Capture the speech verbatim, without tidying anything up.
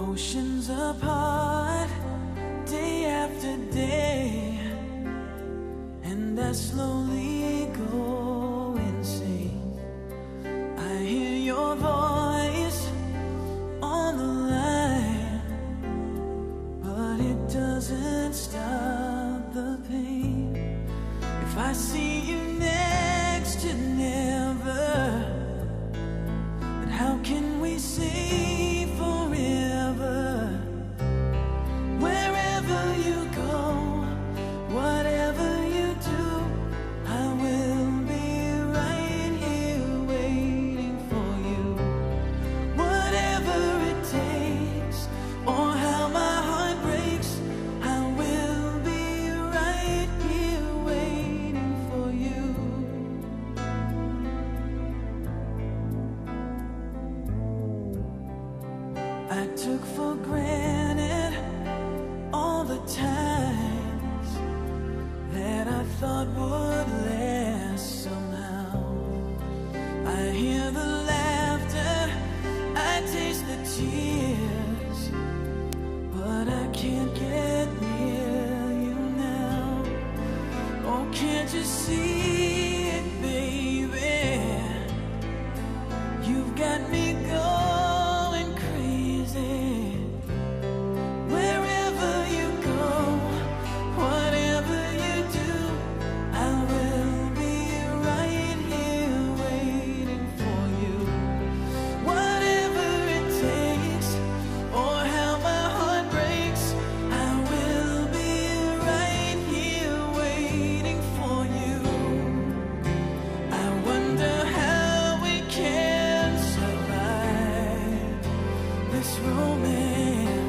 Oceans apart, day after day, and I slowly go insane. I hear your voice on the line, but it doesn't stop the pain. If I see you next to never, then how can we say forever? Wherever you go, whatever you do, I will be right here waiting for you. Whatever it takes, or how my heart breaks, I will be right here waiting for you. I took for granted all the times that I thought would last somehow. I hear the laughter, I taste the tears, but I can't get near you now. Oh, can't you see it, baby? You've got me going crazy. Wherever you go, whatever you do, I will be right here waiting for you. Whatever it takes, or how my heart breaks, I will be right here waiting for you. I wonder how we can survive this romance.